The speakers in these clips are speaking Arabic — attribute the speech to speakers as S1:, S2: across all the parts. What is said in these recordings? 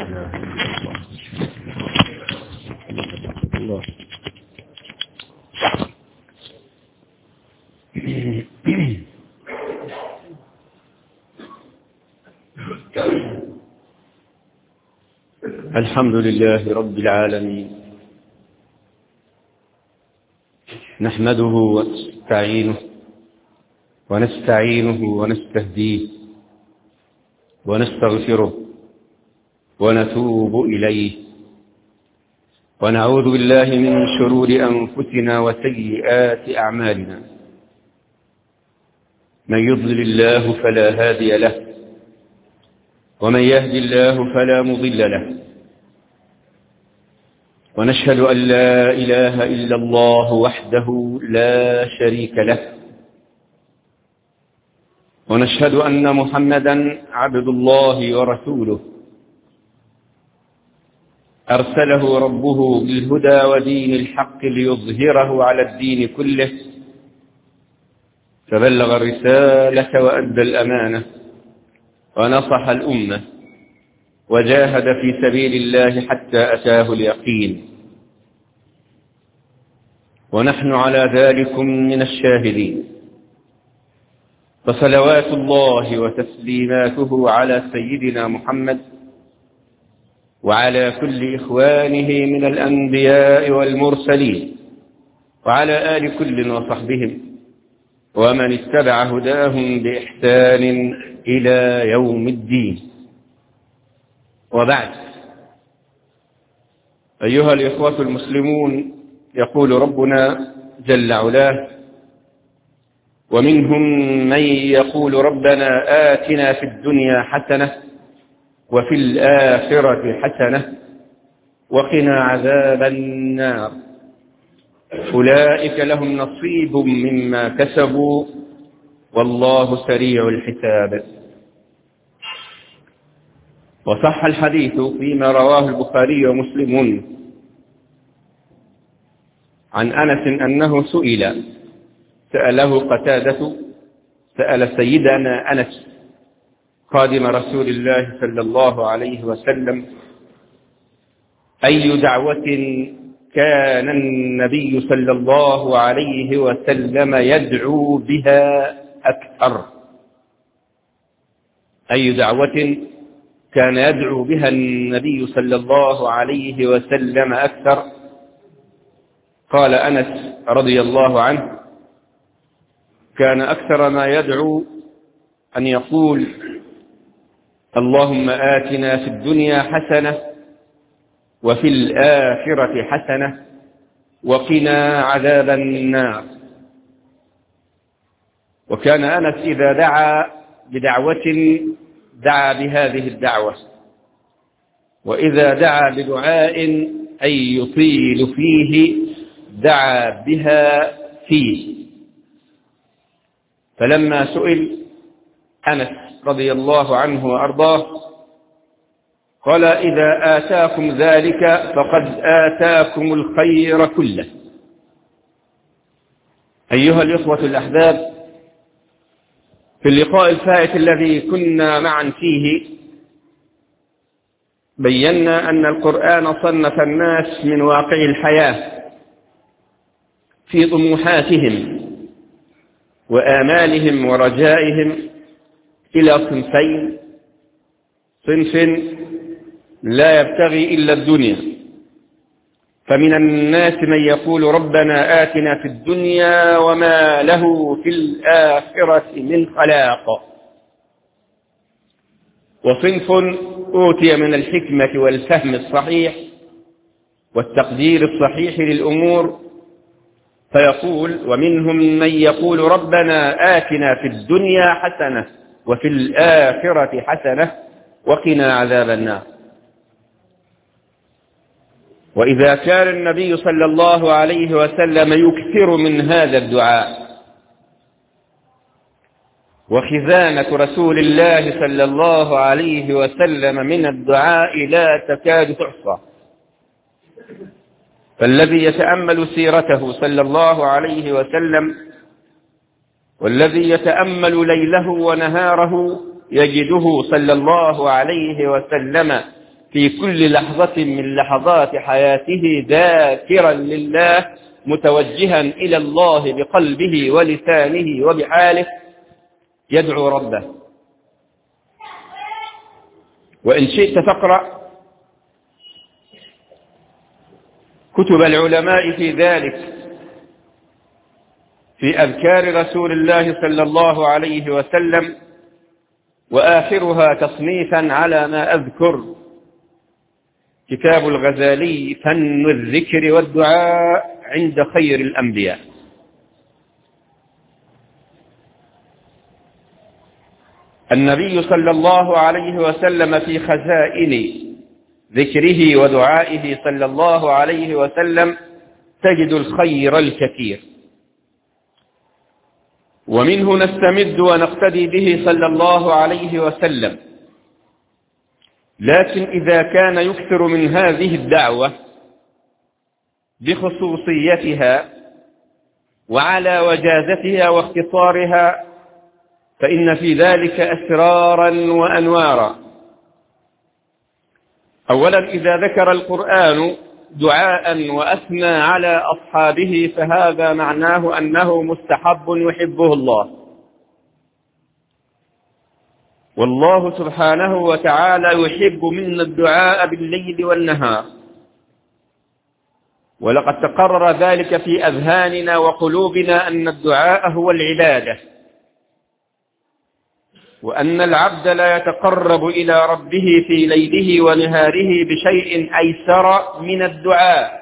S1: الله. الحمد لله رب العالمين، نحمده ونستعينه ونستهديه ونستغفره ونتوب إليه، ونعوذ بالله من شرور أنفسنا وسيئات أعمالنا. من يضلل الله فلا هادي له، ومن يهد الله فلا مضل له، ونشهد أن لا إله إلا الله وحده لا شريك له، ونشهد أن محمدا عبد الله ورسوله، أرسله ربه بالهدى ودين الحق ليظهره على الدين كله، فبلغ الرسالة وأدى الأمانة ونصح الأمة وجاهد في سبيل الله حتى أتاه اليقين، ونحن على ذلك من الشاهدين. فصلوات الله وتسليماته على سيدنا محمد وعلى كل إخوانه من الأنبياء والمرسلين، وعلى آل كل وصحبهم ومن اتبع هداهم بإحسان إلى يوم الدين. وبعد، أيها الإخوة المسلمون، يقول ربنا جل علاه: ومنهم من يقول ربنا آتنا في الدنيا حسنة وفي الآخرة حسنة وقنا عذاب النار، أولئك لهم نصيب مما كسبوا والله سريع الحساب. وصح الحديث فيما رواه البخاري ومسلم عن أنس أنه سأله قتادة، سأل سيدنا أنس خادم رسول الله صلى الله عليه وسلم: أي دعوة كان النبي صلى الله عليه وسلم يدعو بها أكثر؟ أي دعوة كان يدعو بها النبي صلى الله عليه وسلم أكثر؟ قال أنس رضي الله عنه: كان أكثر ما يدعو أن يقول: اللهم آتنا في الدنيا حسنة وفي الآخرة حسنة وقنا عذاب النار. وكان أنس إذا دعا بدعوة دعا بهذه الدعوة، وإذا دعا بدعاء أي يطيل فيه دعا بها فيه. فلما سئل أنس رضي الله عنه وأرضاه قال: إذا آتاكم ذلك فقد آتاكم الخير كله. أيها الإخوة الأحباب، في اللقاء الفائت الذي كنا معا فيه بينا أن القرآن صنف الناس من واقع الحياة في طموحاتهم وآمالهم ورجائهم إلى صنفين: صنف لا يبتغي إلا الدنيا، فمن الناس من يقول ربنا آتنا في الدنيا وما له في الآخرة من خلاق. وصنف أوتي من الحكمة والفهم الصحيح والتقدير الصحيح للأمور فيقول: ومنهم من يقول ربنا آتنا في الدنيا حسنة وفي الآخرة حسنة وقنا عذاب النار. وإذا كان النبي صلى الله عليه وسلم يكثر من هذا الدعاء، وخزانة رسول الله صلى الله عليه وسلم من الدعاء لا تكاد تحصى، فالذي يتأمل سيرته صلى الله عليه وسلم والذي يتأمل ليله ونهاره يجده صلى الله عليه وسلم في كل لحظة من لحظات حياته ذاكرا لله متوجها إلى الله بقلبه ولسانه وبحاله يدعو ربه. وإن شئت فاقرأ كتب العلماء في ذلك في أذكار رسول الله صلى الله عليه وسلم، وآخرها تصنيفا على ما أذكر كتاب الغزالي فن الذكر والدعاء عند خير الأنبياء. النبي صلى الله عليه وسلم في خزائن ذكره ودعائه صلى الله عليه وسلم تجد الخير الكثير، ومنه نستمد ونقتدي به صلى الله عليه وسلم. لكن إذا كان يكثر من هذه الدعوة بخصوصيتها وعلى وجازتها واختصارها فإن في ذلك أسرارا وأنوارا. أولا، إذا ذكر القرآن دعاء وأثنى على أصحابه فهذا معناه أنه مستحب يحبه الله، والله سبحانه وتعالى يحب منا الدعاء بالليل والنهار، ولقد تقرر ذلك في أذهاننا وقلوبنا أن الدعاء هو العبادة، وأن العبد لا يتقرب إلى ربه في ليله ونهاره بشيء أيسر من الدعاء.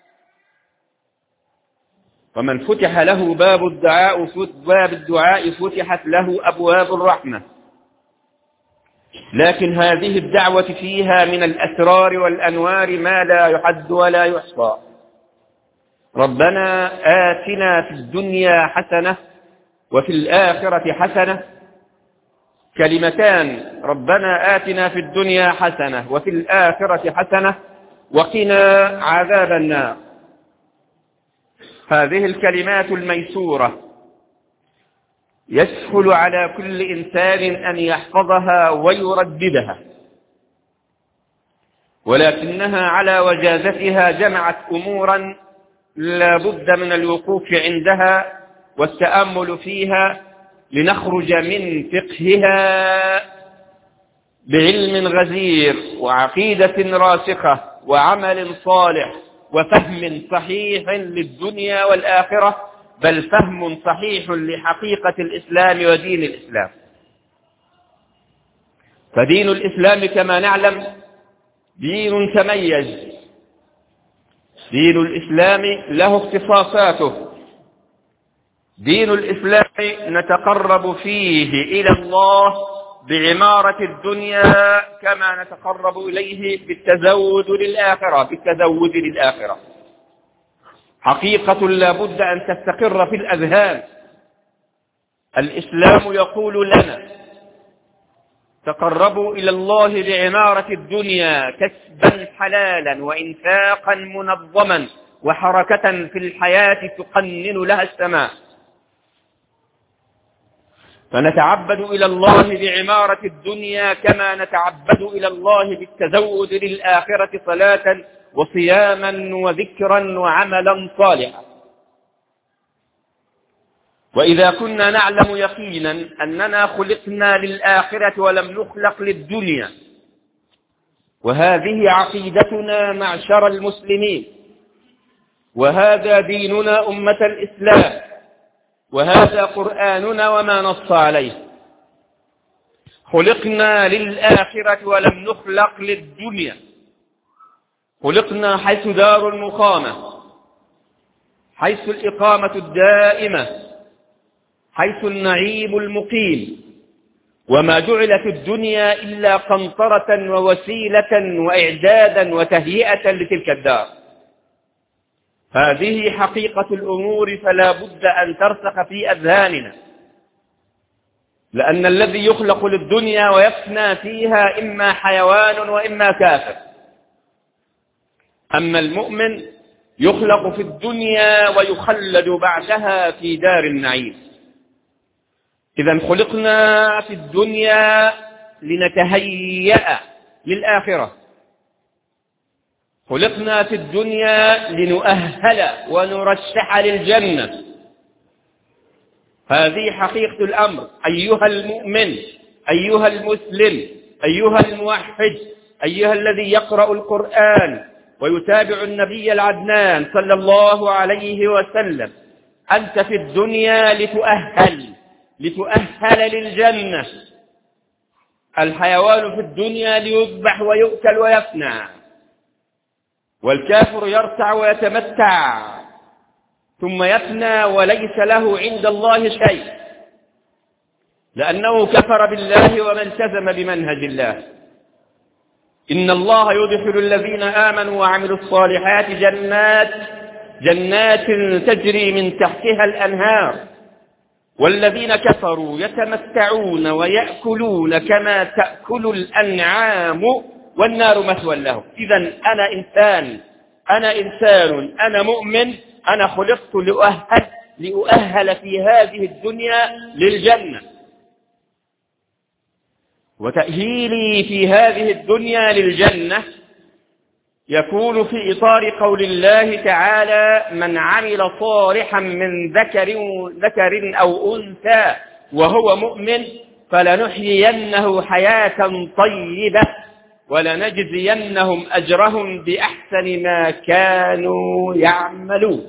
S1: ومن فتح له باب الدعاء فتحت له أبواب الرحمة. لكن هذه الدعوة فيها من الأسرار والأنوار ما لا يحد ولا يحصى. ربنا آتنا في الدنيا حسنة وفي الآخرة حسنة، كلمتان: ربنا آتنا في الدنيا حسنة وفي الآخرة حسنة وقنا عذاب النار. هذه الكلمات الميسورة يسهل على كل إنسان أن يحفظها ويرددها، ولكنها على وجازتها جمعت أمورا لا بد من الوقوف عندها والتأمل فيها لنخرج من فقهها بعلم غزير وعقيدة راسخة وعمل صالح وفهم صحيح للدنيا والآخرة، بل فهم صحيح لحقيقة الإسلام ودين الإسلام. فدين الإسلام كما نعلم دين تميز، دين الإسلام له اختصاصاته. دين الإسلام نتقرب فيه إلى الله بعمارة الدنيا كما نتقرب إليه بالتزود للآخرة. حقيقة لا بد أن تستقر في الأذهان. الإسلام يقول لنا: تقربوا إلى الله بعمارة الدنيا كسبا حلالا وإنفاقا منظما وحركة في الحياة تقنن لها السماء. فنتعبد إلى الله بعمارة الدنيا كما نتعبد إلى الله بالتزود للآخرة صلاة وصياما وذكرا وعملا صالحا. وإذا كنا نعلم يقينا أننا خلقنا للآخرة ولم نخلق للدنيا، وهذه عقيدتنا معشر المسلمين، وهذا ديننا أمة الإسلام، وهذا قرآننا وما نص عليه. خلقنا للآخرة ولم نخلق للدنيا. خلقنا حيث دار المقامة، حيث الإقامة الدائمة، حيث النعيم المقيم، وما جعلت الدنيا إلا قنطرة ووسيلة وإعدادا وتهيئة لتلك الدار. هذه حقيقة الأمور، فلا بد أن ترسخ في أذهاننا، لأن الذي يخلق للدنيا ويفنى فيها إما حيوان وإما كافر، أما المؤمن يخلق في الدنيا ويخلد بعدها في دار النعيم. إذن خلقنا في الدنيا لنتهيأ للآخرة، خلقنا في الدنيا لنؤهل ونرشح للجنة. هذه حقيقة الأمر أيها المؤمن، أيها المسلم، أيها الموحد، أيها الذي يقرأ القرآن ويتابع النبي العدنان صلى الله عليه وسلم. أنت في الدنيا لتؤهل للجنة. الحيوان في الدنيا ليذبح ويؤكل ويفنى، والكافر يرتع ويتمتع ثم يفنى وليس له عند الله شيء، لأنه كفر بالله وما التزم بمنهج الله. إن الله يدخل الذين آمنوا وعملوا الصالحات جنات تجري من تحتها الأنهار، والذين كفروا يتمتعون ويأكلون كما تأكل الأنعام والنار مثوى لهم. إذن أنا إنسان، أنا مؤمن، أنا خلقت لأؤهل في هذه الدنيا للجنة. وتأهيلي في هذه الدنيا للجنة يكون في إطار قول الله تعالى: من عمل صالحا من ذكر أو أنثى وهو مؤمن فلنحيينه حياة طيبة ولنجزينهم أجرهم بأحسن ما كانوا يعملون.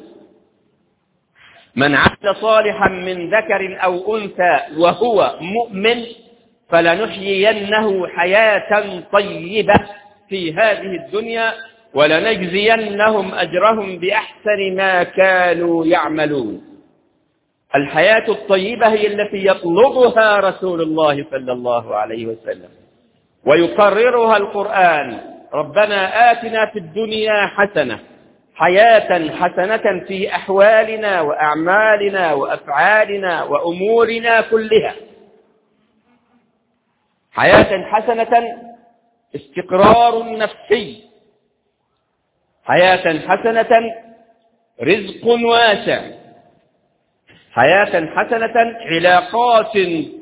S1: من عمل صالحا من ذكر أو أنثى وهو مؤمن فلنحيينه حياة طيبة في هذه الدنيا ولنجزينهم أجرهم بأحسن ما كانوا يعملون. الحياة الطيبة هي التي يطلبها رسول الله صلى الله عليه وسلم ويقررها القرآن: ربنا آتنا في الدنيا حسنة، حياة حسنة في أحوالنا وأعمالنا وأفعالنا وأمورنا كلها. حياة حسنة استقرار نفسي، حياة حسنة رزق واسع، حياة حسنة علاقات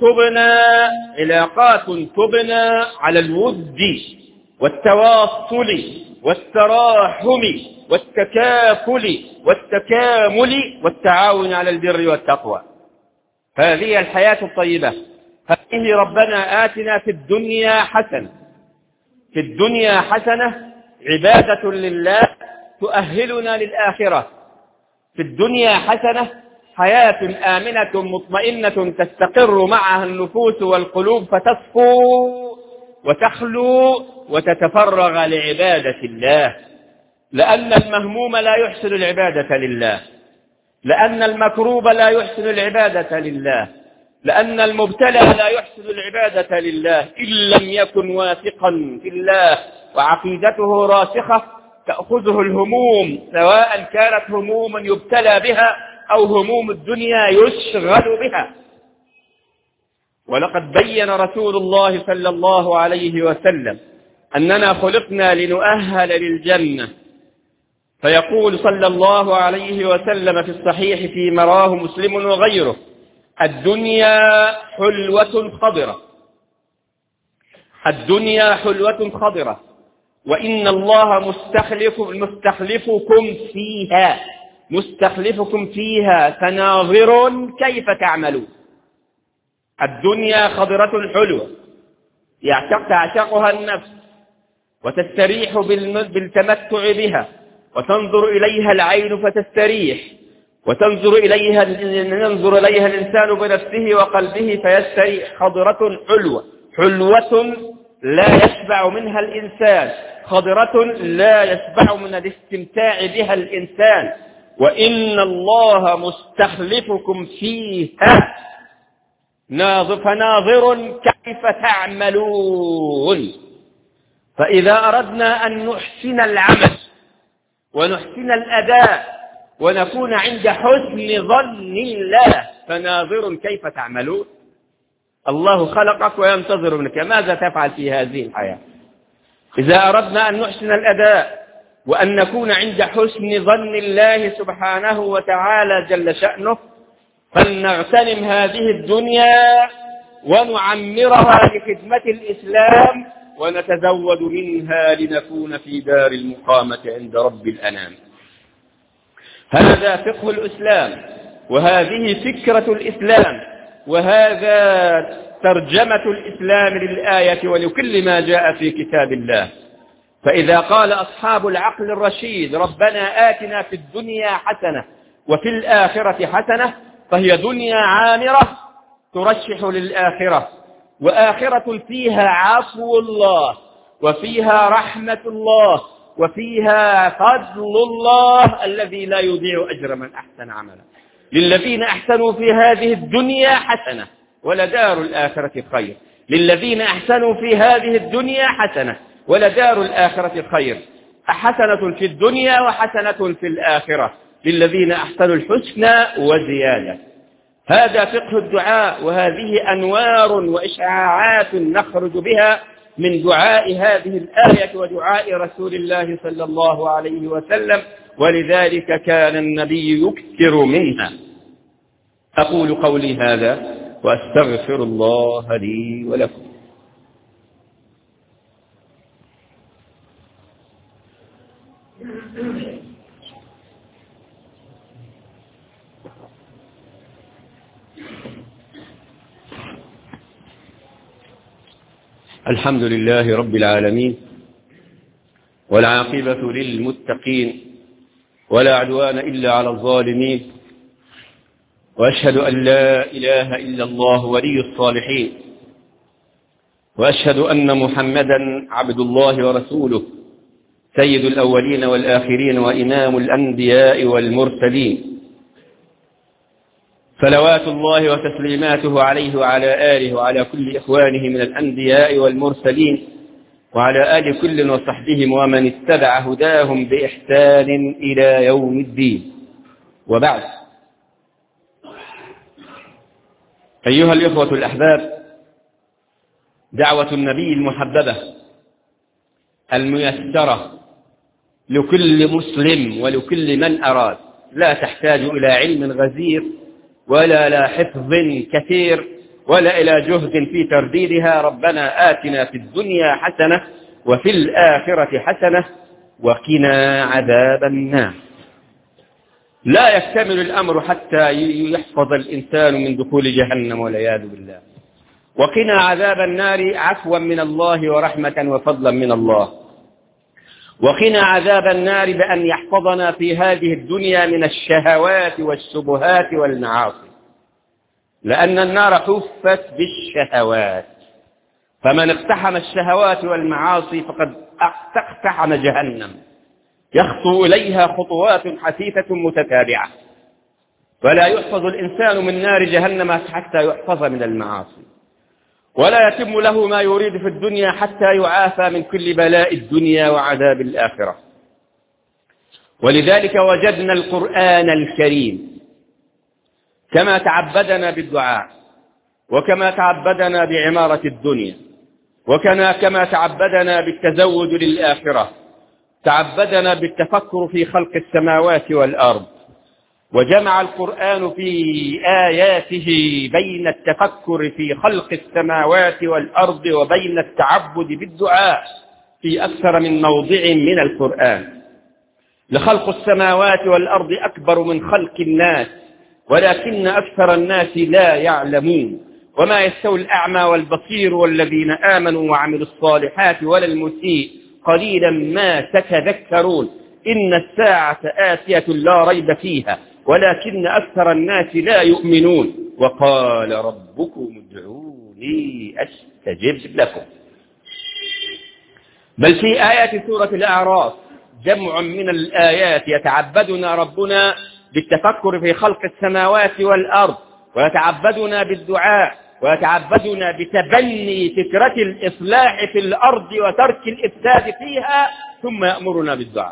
S1: تبنى على الود والتواصل والتراحم والتكافل والتكامل والتعاون على البر والتقوى. هذه الحياة الطيبة. هذه ربنا آتنا في الدنيا حسنة. في الدنيا حسنة عبادة لله تؤهلنا للآخرة. في الدنيا حسنة حياة آمنة مطمئنة تستقر معها النفوس والقلوب فتصفو وتخلو وتتفرغ لعبادة الله، لأن المهموم لا يحسن العبادة لله، لأن المكروب لا يحسن العبادة لله، لأن المبتلى لا يحسن العبادة لله إن لم يكن واثقا في الله وعقيدته راسخة تأخذه الهموم، سواء كانت هموما يبتلى بها أو هموم الدنيا يشغل بها. ولقد بين رسول الله صلى الله عليه وسلم أننا خلقنا لنؤهل للجنة، فيقول صلى الله عليه وسلم في الصحيح فيما رواه مسلم وغيره: الدنيا حلوة خضرة، الدنيا حلوة خضرة، وإن الله مستخلفكم فيها فناظر كيف تعملون. الدنيا خضرة حلوة تعشقها النفس وتستريح بالتمتع بها، وتنظر إليها العين فتستريح، وينظر إليها الإنسان بنفسه وقلبه فيستريح. خضرة حلوة لا يشبع منها الإنسان، خضرة لا يشبع من الاستمتاع بها الإنسان. وإن الله مستخلفكم فيها فناظر كيف تعملون. فإذا أردنا أن نحسن العمل ونحسن الأداء ونكون عند حسن ظن الله فناظر كيف تعملون. الله خلقك وينتظر منك، ماذا تفعل في هذه الحياة؟ إذا أردنا أن نحسن الأداء وأن نكون عند حسن ظن الله سبحانه وتعالى جل شأنه فلنغتنم هذه الدنيا ونعمرها لخدمة الإسلام ونتزود منها لنكون في دار المقامة عند رب الأنام. هذا فقه الإسلام، وهذه فكرة الإسلام، وهذا ترجمة الإسلام للآية ولكل ما جاء في كتاب الله. فإذا قال أصحاب العقل الرشيد ربنا آتنا في الدنيا حسنة وفي الآخرة حسنة، فهي دنيا عامرة ترشح للآخرة، وآخرة فيها عفو الله، وفيها رحمة الله، وفيها فضل الله الذي لا يضيع أجر من أحسن عملا. للذين أحسنوا في هذه الدنيا حسنة ولدار الآخرة خير. للذين أحسنوا في هذه الدنيا حسنة ولدار الآخرة خير. حسنة في الدنيا وحسنة في الآخرة، للذين أحسنوا الحسنى وزيادة. هذا فقه الدعاء، وهذه أنوار وإشعاعات نخرج بها من دعاء هذه الآية ودعاء رسول الله صلى الله عليه وسلم، ولذلك كان النبي يكثر منها. أقول قولي هذا وأستغفر الله لي ولكم. الحمد لله رب العالمين، والعاقبة للمتقين، ولا عدوان إلا على الظالمين، وأشهد أن لا إله إلا الله ولي الصالحين، وأشهد أن محمدا عبد الله ورسوله سيد الأولين والآخرين وإمام الأنبياء والمرسلين، صلوات الله وتسليماته عليه وعلى آله وعلى كل إخوانه من الأنبياء والمرسلين، وعلى آل كل وصحبهم ومن اتبع هداهم بإحسان إلى يوم الدين. وبعد، أيها الإخوة الأحباب، دعوة النبي المحببة الميسرة لكل مسلم ولكل من أراد، لا تحتاج إلى علم غزير ولا إلى حفظ كثير ولا إلى جهد في ترديدها. ربنا آتنا في الدنيا حسنة وفي الآخرة حسنة وقنا عذاب النار. لا يكتمل الأمر حتى يحفظ الإنسان من دخول جهنم والعياذ بالله. وقنا عذاب النار عفوا من الله ورحمة وفضلا من الله. وقنا عذاب النار بأن يحفظنا في هذه الدنيا من الشهوات والشبهات والمعاصي، لأن النار حفت بالشهوات، فمن اقتحم الشهوات والمعاصي فقد اقتحم جهنم، يخطو إليها خطوات حثيثة متتابعة، ولا يحفظ الإنسان من نار جهنم حتى يحفظ من المعاصي، ولا يتم له ما يريد في الدنيا حتى يعافى من كل بلاء الدنيا وعذاب الآخرة. ولذلك وجدنا القرآن الكريم كما تعبدنا بالدعاء، وكما تعبدنا بعمارة الدنيا، كما تعبدنا بالتزود للآخرة، تعبدنا بالتفكر في خلق السماوات والأرض. وجمع القرآن في آياته بين التفكر في خلق السماوات والأرض وبين التعبد بالدعاء في أكثر من موضع من القرآن. لخلق السماوات والأرض أكبر من خلق الناس، ولكن أكثر الناس لا يعلمون. وما يستوي الأعمى والبصير والذين آمنوا وعملوا الصالحات ولا المسيء قليلا ما تتذكرون. إن الساعة آتية لا ريب فيها ولكن أكثر الناس لا يؤمنون. وقال ربكم ادعوني أستجب لكم. بل في آيات سورة الأعراف جمع من الآيات يتعبدنا ربنا بالتفكر في خلق السماوات والأرض، ويتعبدنا بالدعاء، ويتعبدنا بتبني فكرة الإصلاح في الأرض وترك الإفساد فيها، ثم يأمرنا بالدعاء.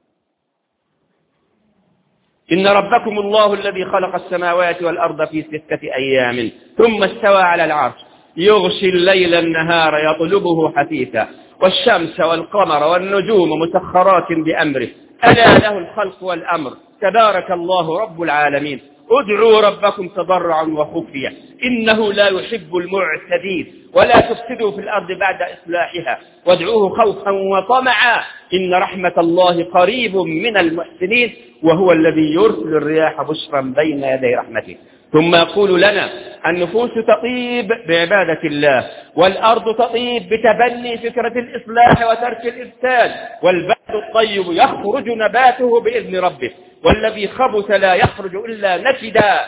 S1: إن ربكم الله الذي خلق السماوات والأرض في 6 أيام ثم استوى على العرش يغشي الليل النهار يطلبه حثيثا والشمس والقمر والنجوم مسخرات بأمره ألا له الخلق والأمر تبارك الله رب العالمين. ادعوا ربكم تضرعا وخفية إنه لا يحب المعتدين ولا تفسدوا في الأرض بعد إصلاحها وادعوه خوفا وطمعا إن رحمة الله قريب من المحسنين وهو الذي يرسل الرياح بشرا بين يدي رحمته. ثم يقول لنا النفوس تطيب بعبادة الله، والأرض تطيب بتبني فكرة الإصلاح وترك الإفساد، والبلد الطيب يخرج نباته بإذن ربه، والذي خبث لا يخرج إلا نكدا.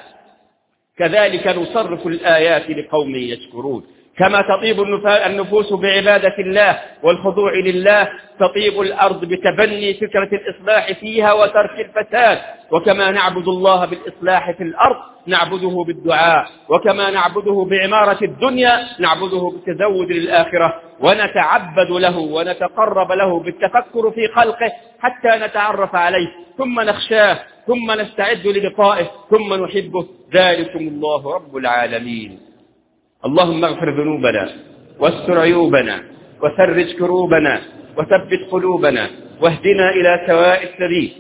S1: كذلك نصرف الآيات لقوم يشكرون. كما تطيب النفوس بعبادة الله والخضوع لله، تطيب الأرض بتبني فكرة الإصلاح فيها وترك الفساد. وكما نعبد الله بالإصلاح في الأرض نعبده بالدعاء، وكما نعبده بعمارة الدنيا نعبده بالتزود للآخرة، ونتعبد له ونتقرب له بالتفكر في خلقه حتى نتعرف عليه، ثم نخشاه، ثم نستعد للقائه، ثم نحبه. ذلكم الله رب العالمين. اللهم اغفر ذنوبنا واستر عيوبنا وفرج كروبنا وثبت قلوبنا واهدنا إلى سواء السبيل.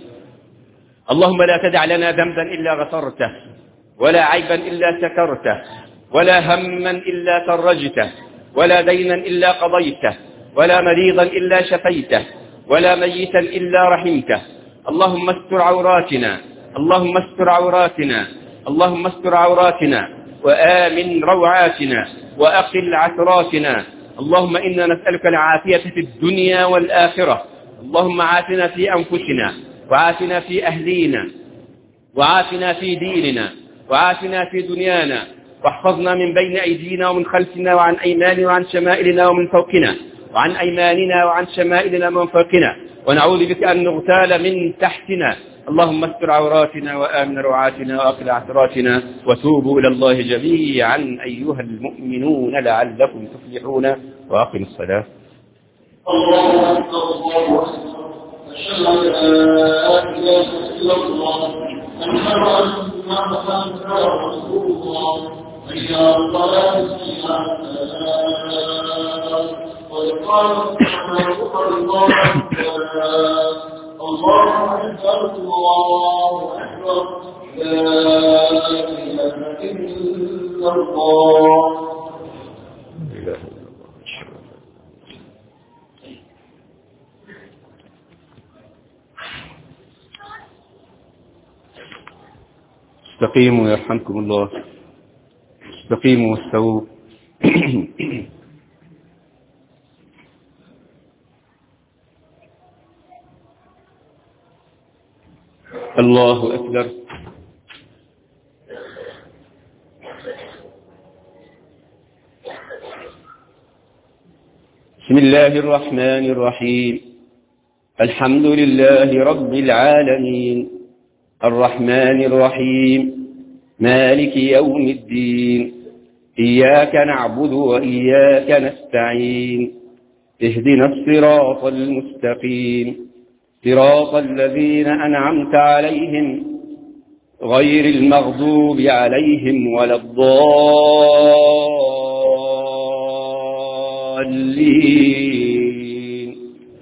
S1: اللهم لا تدع لنا ذنبا إلا غفرته، ولا عيبا إلا سترته، ولا هما إلا فرجته، ولا دينا إلا قضيته، ولا مريضا إلا شفيته، ولا ميتا إلا رحمته. اللهم استر عوراتنا، اللهم استر عوراتنا، اللهم استر عوراتنا وآمن روعاتنا وأقل عثراتنا. اللهم إنا نسألك العافية في الدنيا والآخرة. اللهم عافنا في أنفسنا، وعافنا في أهلينا، وعافنا في ديننا، وعافنا في دنيانا، واحفظنا من بين أيدينا ومن خلفنا وعن أيماننا وعن شمائلنا ومن فوقنا، وعن أيماننا وعن شمائلنا ومن فوقنا، ونعوذ بك أن نغتال من تحتنا. اللهم استر عوراتنا وآمن روعاتنا وأقل عثراتنا، وتوبوا إلى الله جميعا أيها المؤمنون لعلكم تفلحون. وأقم الصلاة.
S2: الله أكبر الله أكبر. أشهد أن لا إله إلا الله. أشهد أن محمدا رسول الله. حي على الصلاة قد قامت الصلاة قد قامت الصلاة. الله أكبر الله أكبر. لا إله إلا الله.
S1: استقيموا يرحمكم الله، استقيموا واستووا. الله أكبر. بسم الله الرحمن الرحيم. الحمد لله رب العالمين، الرحمن الرحيم، مالك يوم الدين، إياك نعبد وإياك نستعين، اهدنا الصراط المستقيم، صراط الذين أنعمت عليهم غير المغضوب عليهم ولا الضالين.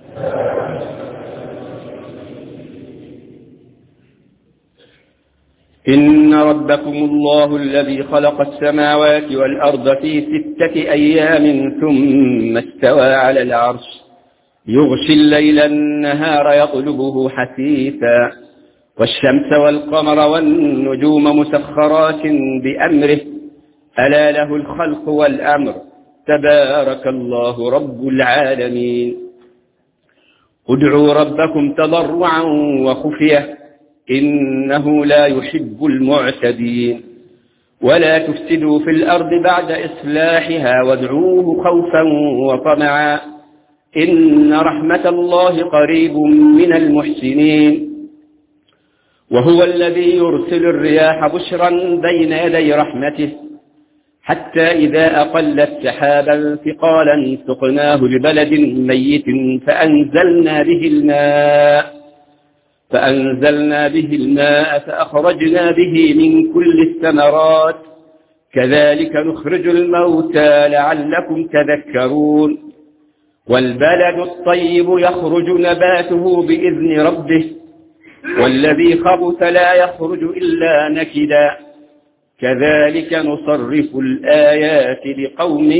S1: إن ربكم الله الذي خلق السماوات والأرض في 6 أيام ثم استوى على العرش يغشي الليل النهار يطلبه حثيثا، والشمس والقمر والنجوم مسخرات بأمره، ألا له الخلق والأمر، تبارك الله رب العالمين. ادعوا ربكم تضرعا وخفية إنه لا يحب المعتدين، ولا تفسدوا في الأرض بعد إصلاحها وادعوه خوفا وطمعا إن رحمة الله قريب من المحسنين. وهو الذي يرسل الرياح بشرا بين يدي رحمته حتى إذا أقلت سحابا ثقالا سقناه لبلد ميت فأنزلنا به الماء فأخرجنا به من كل الثمرات كذلك نخرج الموتى لعلكم تذكرون. والبلد الطيب يخرج نباته بإذن ربه والذي خبث لا يخرج إلا نكدا كذلك نصرف الآيات لقوم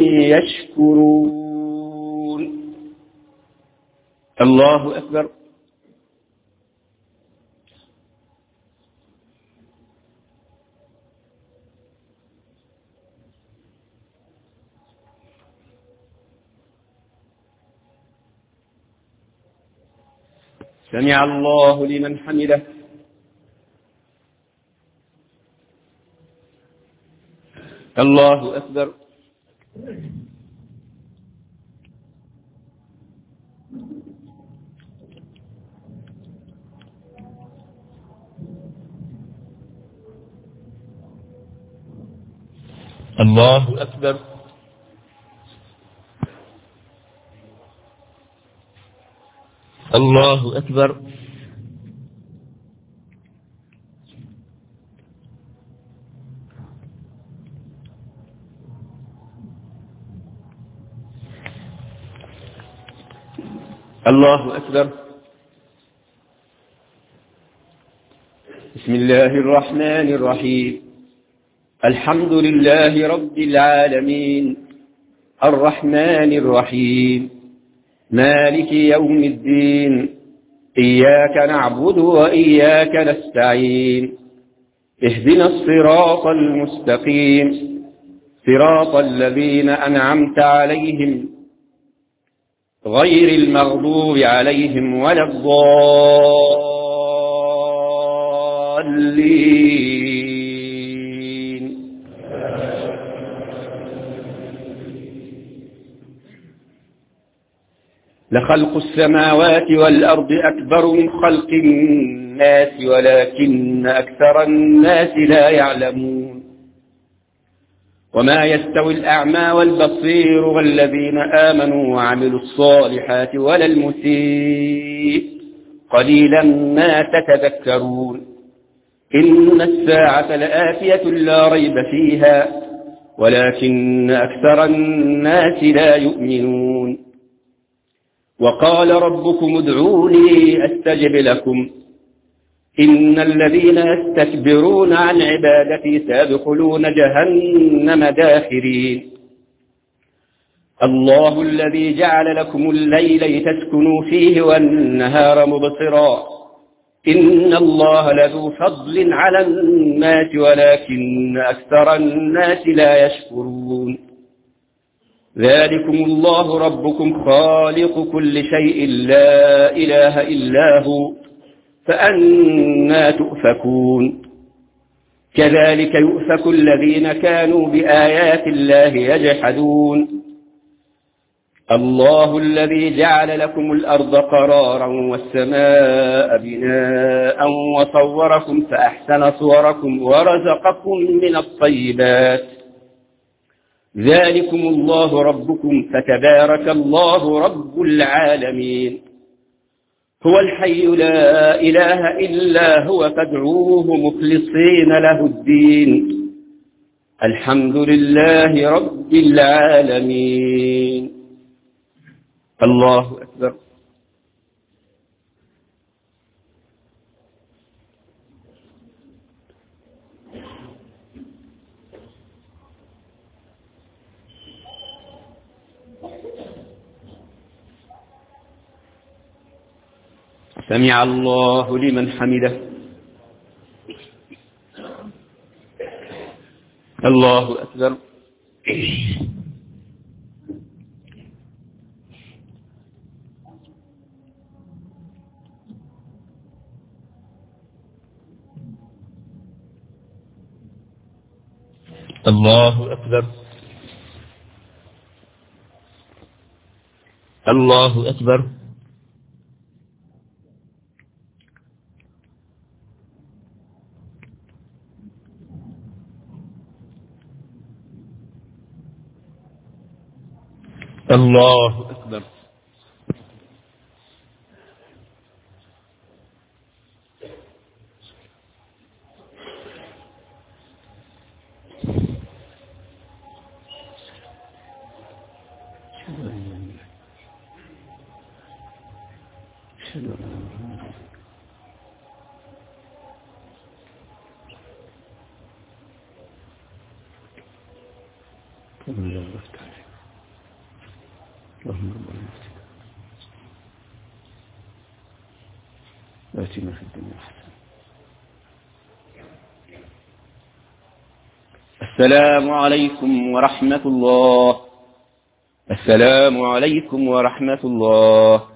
S1: يشكرون. الله أكبر. سمع الله لمن حمده. الله أكبر. الله أكبر. الله أكبر. الله أكبر. بسم الله الرحمن الرحيم. الحمد لله رب العالمين الرحمن الرحيم مالك يوم الدين إياك نعبد وإياك نستعين اهدنا الصراط المستقيم صراط الذين أنعمت عليهم غير المغضوب عليهم ولا الضالين. لخلق السماوات والأرض أكبر من خلق الناس ولكن أكثر الناس لا يعلمون. وما يستوي الأعمى والبصير والذين آمنوا وعملوا الصالحات ولا المسيء قليلا ما تتذكرون. إن الساعة لآتية لا ريب فيها ولكن أكثر الناس لا يؤمنون. وقال ربكم ادعوني أستجب لكم إن الذين يستكبرون عن عبادتي سيدخلون جهنم داخرين. الله الذي جعل لكم الليل لتسكنوا فيه والنهار مبصرا إن الله لذو فضل على الناس ولكن أكثر الناس لا يشكرون. ذلكم الله ربكم خالق كل شيء لا إله إلا هو فأنى تؤفكون. كذلك يؤفك الذين كانوا بآيات الله يجحدون. الله الذي جعل لكم الأرض قرارا والسماء بناء وصوركم فأحسن صوركم ورزقكم من الطيبات. ذلكم الله ربكم فتبارك الله رب العالمين. هو الحي لا إله إلا هو فادعوه مخلصين له الدين الحمد لله رب العالمين. الله أكبر. سمع الله لمن حمده. الله أكبر. الله أكبر. الله أكبر. الله أكبر. آتنا في الدنيا حسنة. السلام عليكم ورحمة الله. السلام عليكم ورحمة الله.